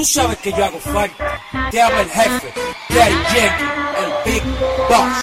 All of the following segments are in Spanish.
Tú sabes que yo hago falta. Te amo el jefe, Daddy Yankee, el Big Boss.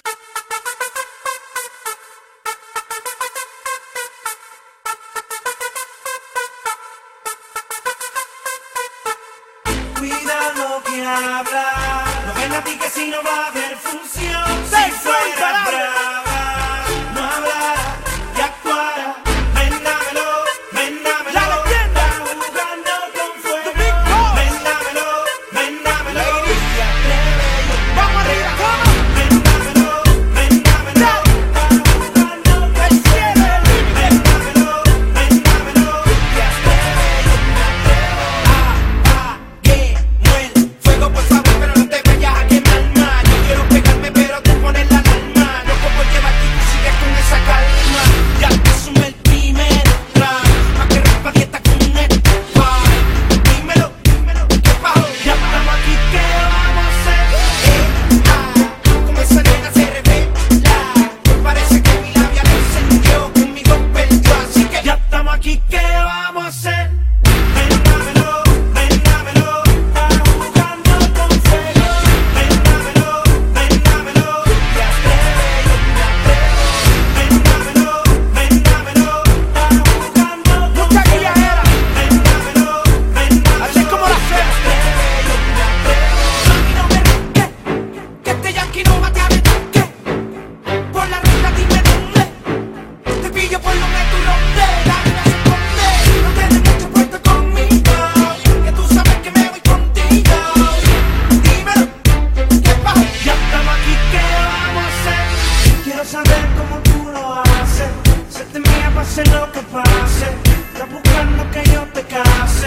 Cuida lo que habla. No ven a ti que si no va a haber función. Si fuera brava, no hablará y actuará. Véndamelo, véndamelo. La leyenda jugando con fuego. Véndamelo, véndamelo. Se atreve. Vamos arriba, ¿cómo? Véndamelo, véndamelo. Jugando con fuego. Véndamelo, véndamelo. Se atreve, me atrevo. Apaguemos el fuego, por favor, pero no te vayas a quemar más. Yo quiero pegarme, pero tú pones la alarma. No puedo llevarte y tú sigues con esa calma. Ya te asume el primer round. Pa' que rompa dieta con esto. Dímelo, dímelo, ¿qué pasó? Ya estamos aquí, ¿qué vamos a hacer? Como esa nena se revela. Me parece que mi labia lo encendió. Conmigo perdió, así que ya estamos aquí, ¿qué vamos a hacer? Véndamelo, véndamelo. Está jugando con fuego. Véndamelo, véndamelo. Te atreves, yo me atrevo. Véndamelo, véndamelo. Está jugando con Mucha fuego. guilladera. Véndamelo, véndamelo. Así es como la hacemos. Te atreves, yo me atrevo. Mami, no me ronques, que este yankee no va a te aventurque. Por la ruta dime dónde. Te pillo por lo que tú rondes. La vida se esconde. No te des mucho puesto conmigo, que tú sabes que me voy contigo. Dímelo, ¿qué pasa? Ya estamos aquí, ¿qué vamos a hacer? Quiero saber cómo tú lo haces. Se te mía pase lo que pase. Estás buscando que yo te case.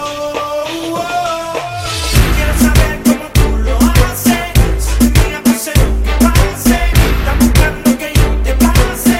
Quiero saber cómo tú lo haces. Se te mía pase lo que pase. Estás buscando que yo te pase.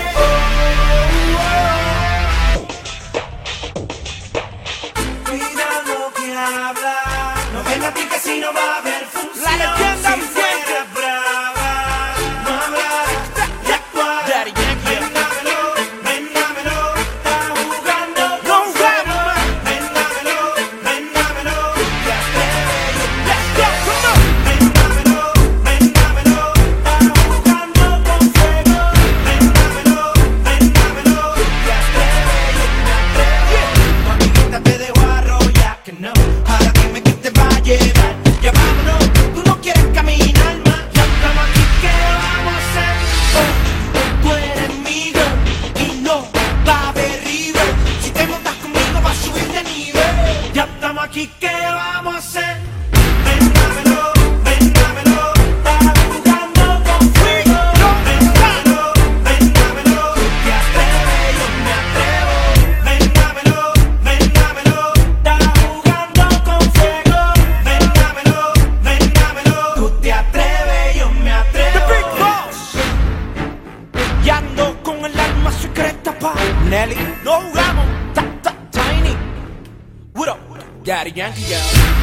Cuida lo que habla. No ven a ti que si no va a haber función. La leyenda Si fuera brava, no hablará y actuará. Daddy Yankee. Véndamelo, véndamelo. Está jugando con fuego. Véndamelo, véndamelo. Te atreves, let's go, come on. Véndamelo, véndamelo. Está jugando con fuego. Véndamelo, véndamelo. Te atreves, me atrevo. Tu amiguita te dejó arrollar, que no. Ahora dime quién te va a llevar. Ya vámonos, tú no quieres caminar más. Ya estamos aquí, ¿qué vamos a hacer? Tú eres mi girl y no va a haber river. Si te montas conmigo vas a subir de nivel. Ya estamos aquí, ¿qué vamos a hacer? Véndamelo, véndamelo. Estás jugando con fuego. Véndamelo, véndamelo. Te atreves, yo me atrevo. Véndamelo, véndamelo. Estás jugando con fuego. Véndamelo, véndamelo. Tú te atreves, yo me atrevo. The Big Boss. Y ando con el alma secreta pa' Nelly. No jugamos. Tiny. What up? Daddy Yankee, yeah.